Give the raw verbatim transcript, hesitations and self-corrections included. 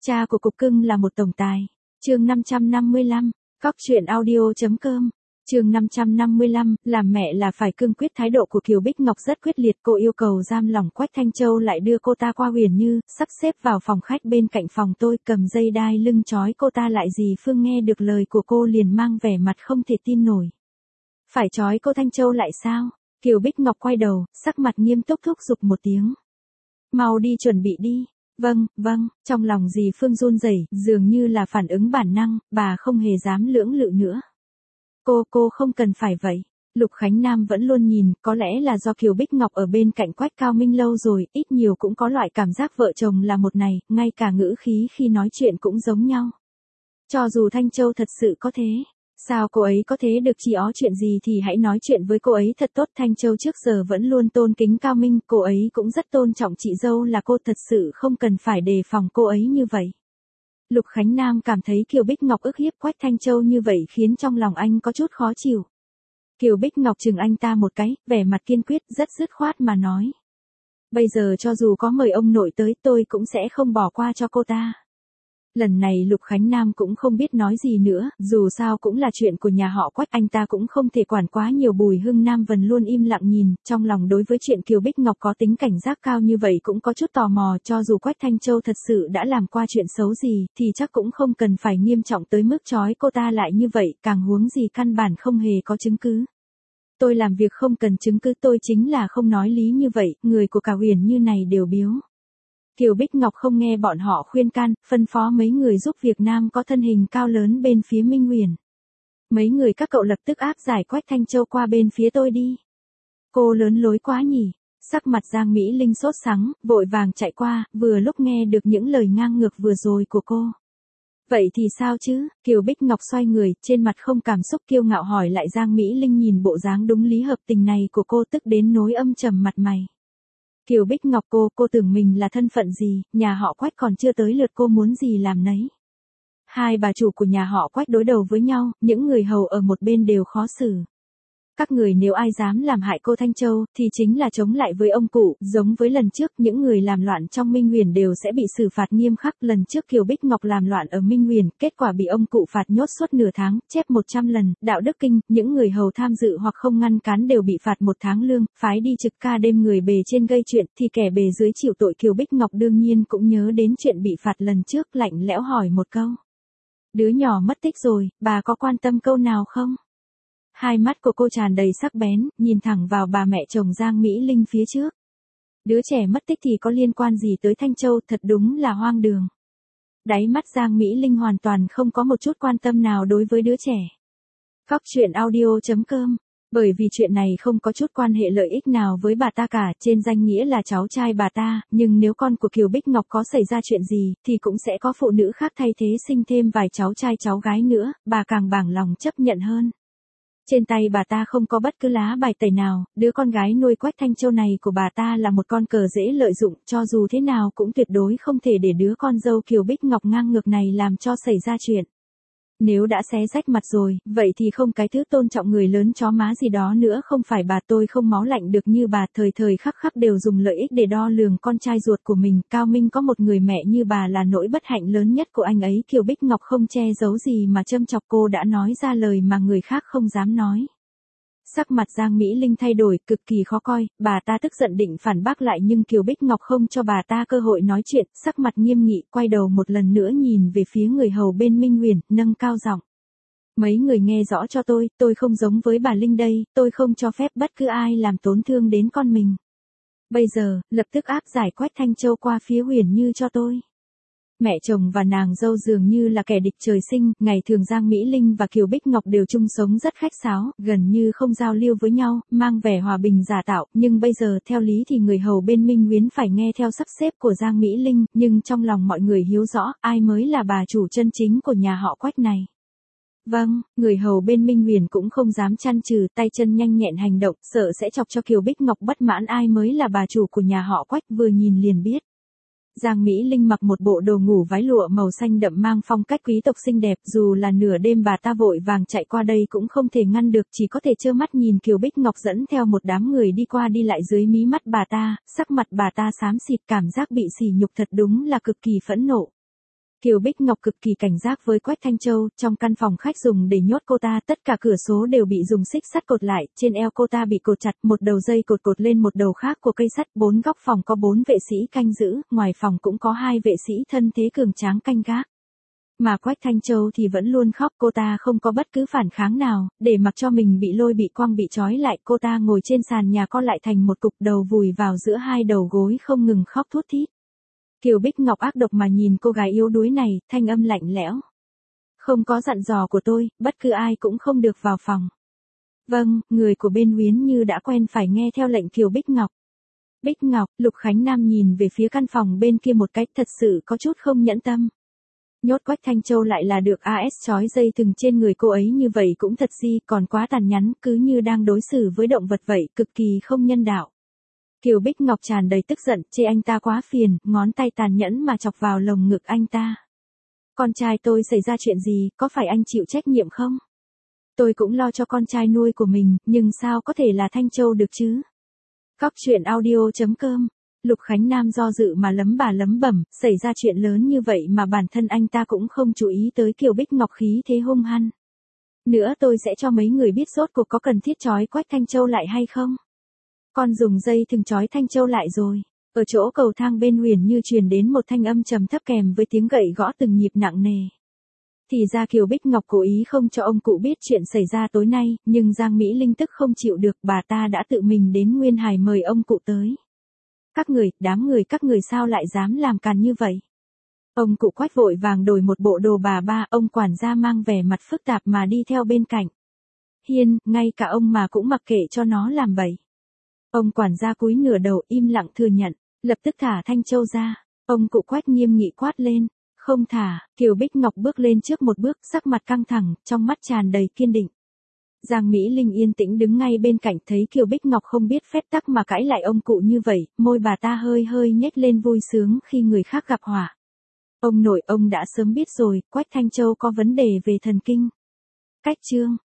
Cha của cục cưng là một tổng tài. Chương năm trăm năm mươi lăm, cóc truyện audio chấm com. Chương năm trăm năm mươi lăm, làm mẹ là phải cương quyết. Thái độ của Kiều Bích Ngọc rất quyết liệt, cô yêu cầu giam lỏng Quách Thanh Châu lại đưa cô ta qua Huyền Như, sắp xếp vào phòng khách bên cạnh phòng tôi, cầm dây đai lưng trói cô ta lại. Dì Phương nghe được lời của cô liền mang vẻ mặt không thể tin nổi. Phải trói cô Thanh Châu lại sao? Kiều Bích Ngọc quay đầu, sắc mặt nghiêm túc thúc giục một tiếng. Mau đi chuẩn bị đi. Vâng, vâng, trong lòng dì Phương run rẩy, dường như là phản ứng bản năng, bà không hề dám lưỡng lự nữa. Cô, cô không cần phải vậy. Lục Khánh Nam vẫn luôn nhìn, có lẽ là do Kiều Bích Ngọc ở bên cạnh Quách Cao Minh lâu rồi, ít nhiều cũng có loại cảm giác vợ chồng là một này, ngay cả ngữ khí khi nói chuyện cũng giống nhau. Cho dù Thanh Châu thật sự có thế, sao cô ấy có thế được, chỉ ó chuyện gì thì hãy nói chuyện với cô ấy thật tốt. Thanh Châu trước giờ vẫn luôn tôn kính Cao Minh, cô ấy cũng rất tôn trọng chị dâu là cô, thật sự không cần phải đề phòng cô ấy như vậy. Lục Khánh Nam cảm thấy Kiều Bích Ngọc ức hiếp Quách Thanh Châu như vậy khiến trong lòng anh có chút khó chịu. Kiều Bích Ngọc chừng anh ta một cái, vẻ mặt kiên quyết, rất dứt khoát mà nói. Bây giờ cho dù có mời ông nội tới, tôi cũng sẽ không bỏ qua cho cô ta. Lần này Lục Khánh Nam cũng không biết nói gì nữa, dù sao cũng là chuyện của nhà họ Quách, anh ta cũng không thể quản quá nhiều. Bùi Hưng Nam Vân luôn im lặng nhìn, trong lòng đối với chuyện Kiều Bích Ngọc có tính cảnh giác cao như vậy cũng có chút tò mò. Cho dù Quách Thanh Châu thật sự đã làm qua chuyện xấu gì, thì chắc cũng không cần phải nghiêm trọng tới mức trói cô ta lại như vậy, càng huống gì căn bản không hề có chứng cứ. Tôi làm việc không cần chứng cứ, tôi chính là không nói lý như vậy, người của cả Huyền Như này đều biếu. Kiều Bích Ngọc không nghe bọn họ khuyên can, phân phó mấy người giúp việc nam có thân hình cao lớn bên phía Minh Huyền. Mấy người các cậu lập tức áp giải Quách Thanh Châu qua bên phía tôi đi. Cô lớn lối quá nhỉ. Sắc mặt Giang Mỹ Linh sốt sắng, vội vàng chạy qua, vừa lúc nghe được những lời ngang ngược vừa rồi của cô. Vậy thì sao chứ? Kiều Bích Ngọc xoay người, trên mặt không cảm xúc, kiêu ngạo hỏi lại. Giang Mỹ Linh nhìn bộ dáng đúng lý hợp tình này của cô tức đến nối âm trầm mặt mày. Kiều Bích Ngọc, cô, cô tưởng mình là thân phận gì, nhà họ Quách còn chưa tới lượt cô muốn gì làm nấy. Hai bà chủ của nhà họ Quách đối đầu với nhau, những người hầu ở một bên đều khó xử. Các người nếu ai dám làm hại cô Thanh Châu, thì chính là chống lại với ông cụ, giống với lần trước, những người làm loạn trong Minh Huyền đều sẽ bị xử phạt nghiêm khắc. Lần trước Kiều Bích Ngọc làm loạn ở Minh Huyền, kết quả bị ông cụ phạt nhốt suốt nửa tháng, chép một trăm lần, đạo đức kinh, những người hầu tham dự hoặc không ngăn cán đều bị phạt một tháng lương, phái đi trực ca đêm. Người bề trên gây chuyện, thì kẻ bề dưới chịu tội. Kiều Bích Ngọc đương nhiên cũng nhớ đến chuyện bị phạt lần trước, lạnh lẽo hỏi một câu. Đứa nhỏ mất tích rồi, bà có quan tâm câu nào không? Hai mắt của cô tràn đầy sắc bén, nhìn thẳng vào bà mẹ chồng Giang Mỹ Linh phía trước. Đứa trẻ mất tích thì có liên quan gì tới Thanh Châu, thật đúng là hoang đường. Đáy mắt Giang Mỹ Linh hoàn toàn không có một chút quan tâm nào đối với đứa trẻ. Cóc truyện audio chấm com. Bởi vì chuyện này không có chút quan hệ lợi ích nào với bà ta cả, trên danh nghĩa là cháu trai bà ta, nhưng nếu con của Kiều Bích Ngọc có xảy ra chuyện gì, thì cũng sẽ có phụ nữ khác thay thế, sinh thêm vài cháu trai cháu gái nữa, bà càng bảng lòng chấp nhận hơn. Trên tay bà ta không có bất cứ lá bài tẩy nào, đứa con gái nuôi Quách Thanh Châu này của bà ta là một con cờ dễ lợi dụng, cho dù thế nào cũng tuyệt đối không thể để đứa con dâu Kiều Bích Ngọc ngang ngược này làm cho xảy ra chuyện. Nếu đã xé rách mặt rồi, vậy thì không cái thứ tôn trọng người lớn chó má gì đó nữa. Không phải bà, tôi không máu lạnh được như bà, thời thời khắc khắc đều dùng lợi ích để đo lường con trai ruột của mình. Cao Minh có một người mẹ như bà là nỗi bất hạnh lớn nhất của anh ấy. Kiều Bích Ngọc không che giấu gì mà châm chọc, cô đã nói ra lời mà người khác không dám nói. Sắc mặt Giang Mỹ Linh thay đổi, cực kỳ khó coi, bà ta tức giận định phản bác lại nhưng Kiều Bích Ngọc không cho bà ta cơ hội nói chuyện, sắc mặt nghiêm nghị, quay đầu một lần nữa nhìn về phía người hầu bên Minh Huyền, nâng cao giọng. Mấy người nghe rõ cho tôi, tôi không giống với bà Linh đây, tôi không cho phép bất cứ ai làm tổn thương đến con mình. Bây giờ, lập tức áp giải Quách Thanh Châu qua phía Huyền Như cho tôi. Mẹ chồng và nàng dâu dường như là kẻ địch trời sinh, ngày thường Giang Mỹ Linh và Kiều Bích Ngọc đều chung sống rất khách sáo, gần như không giao lưu với nhau, mang vẻ hòa bình giả tạo, nhưng bây giờ theo lý thì người hầu bên Minh Huyền phải nghe theo sắp xếp của Giang Mỹ Linh, nhưng trong lòng mọi người hiếu rõ, ai mới là bà chủ chân chính của nhà họ Quách này. Vâng, người hầu bên Minh Huyền cũng không dám chăn chừ, tay chân nhanh nhẹn hành động, sợ sẽ chọc cho Kiều Bích Ngọc bất mãn. Ai mới là bà chủ của nhà họ Quách, vừa nhìn liền biết. Giang Mỹ Linh mặc một bộ đồ ngủ váy lụa màu xanh đậm mang phong cách quý tộc xinh đẹp, dù là nửa đêm bà ta vội vàng chạy qua đây cũng không thể ngăn được, chỉ có thể trơ mắt nhìn Kiều Bích Ngọc dẫn theo một đám người đi qua đi lại dưới mí mắt bà ta, sắc mặt bà ta xám xịt, cảm giác bị sỉ nhục thật đúng là cực kỳ phẫn nộ. Kiều Bích Ngọc cực kỳ cảnh giác với Quách Thanh Châu, trong căn phòng khách dùng để nhốt cô ta, tất cả cửa số đều bị dùng xích sắt cột lại, trên eo cô ta bị cột chặt, một đầu dây cột cột lên một đầu khác của cây sắt, bốn góc phòng có bốn vệ sĩ canh giữ, ngoài phòng cũng có hai vệ sĩ thân thế cường tráng canh gác. Mà Quách Thanh Châu thì vẫn luôn khóc, cô ta không có bất cứ phản kháng nào, để mặc cho mình bị lôi bị quăng bị trói lại, cô ta ngồi trên sàn nhà co lại thành một cục, đầu vùi vào giữa hai đầu gối không ngừng khóc thút thít. Kiều Bích Ngọc ác độc mà nhìn cô gái yếu đuối này, thanh âm lạnh lẽo. Không có dặn dò của tôi, bất cứ ai cũng không được vào phòng. Vâng, người của bên Uyến Như đã quen phải nghe theo lệnh Kiều Bích Ngọc. Bích Ngọc, Lục Khánh Nam nhìn về phía căn phòng bên kia một cách thật sự có chút không nhẫn tâm. Nhốt Quách Thanh Châu lại là được a ét trói dây thừng trên người cô ấy như vậy cũng thật gì, còn quá tàn nhẫn, cứ như đang đối xử với động vật vậy, cực kỳ không nhân đạo. Kiều Bích Ngọc tràn đầy tức giận, chê anh ta quá phiền, ngón tay tàn nhẫn mà chọc vào lồng ngực anh ta. Con trai tôi xảy ra chuyện gì, có phải anh chịu trách nhiệm không? Tôi cũng lo cho con trai nuôi của mình, nhưng sao có thể là Thanh Châu được chứ? Cóc truyện audio chấm com. Lục Khánh Nam do dự mà lấm bà lấm bẩm, xảy ra chuyện lớn như vậy mà bản thân anh ta cũng không chú ý tới. Kiều Bích Ngọc khí thế hung hăng. Nữa tôi sẽ cho mấy người biết rốt cuộc có cần thiết trói Quách Thanh Châu lại hay không? Con dùng dây thừng trói Thanh Châu lại rồi. Ở chỗ cầu thang bên Uyển Như truyền đến một thanh âm trầm thấp kèm với tiếng gậy gõ từng nhịp nặng nề. Thì ra Kiều Bích Ngọc cố ý không cho ông cụ biết chuyện xảy ra tối nay, nhưng Giang Mỹ Linh tức không chịu được, bà ta đã tự mình đến Nguyên Hải mời ông cụ tới. Các người, đám người các người sao lại dám làm càn như vậy? Ông cụ Quách vội vàng đổi một bộ đồ bà ba, ông quản gia mang vẻ mặt phức tạp mà đi theo bên cạnh. Hiên, ngay cả ông mà cũng mặc kệ cho nó làm bậy. Ông quản gia cúi nửa đầu im lặng thừa nhận, lập tức thả Thanh Châu ra. Ông cụ Quách nghiêm nghị quát lên, không thả. Kiều Bích Ngọc bước lên trước một bước, sắc mặt căng thẳng, trong mắt tràn đầy kiên định. Giang Mỹ Linh yên tĩnh đứng ngay bên cạnh, thấy Kiều Bích Ngọc không biết phép tắc mà cãi lại ông cụ như vậy, môi bà ta hơi hơi nhếch lên vui sướng khi người khác gặp họa. Ông nội, ông đã sớm biết rồi, Quách Thanh Châu có vấn đề về thần kinh. Cách chương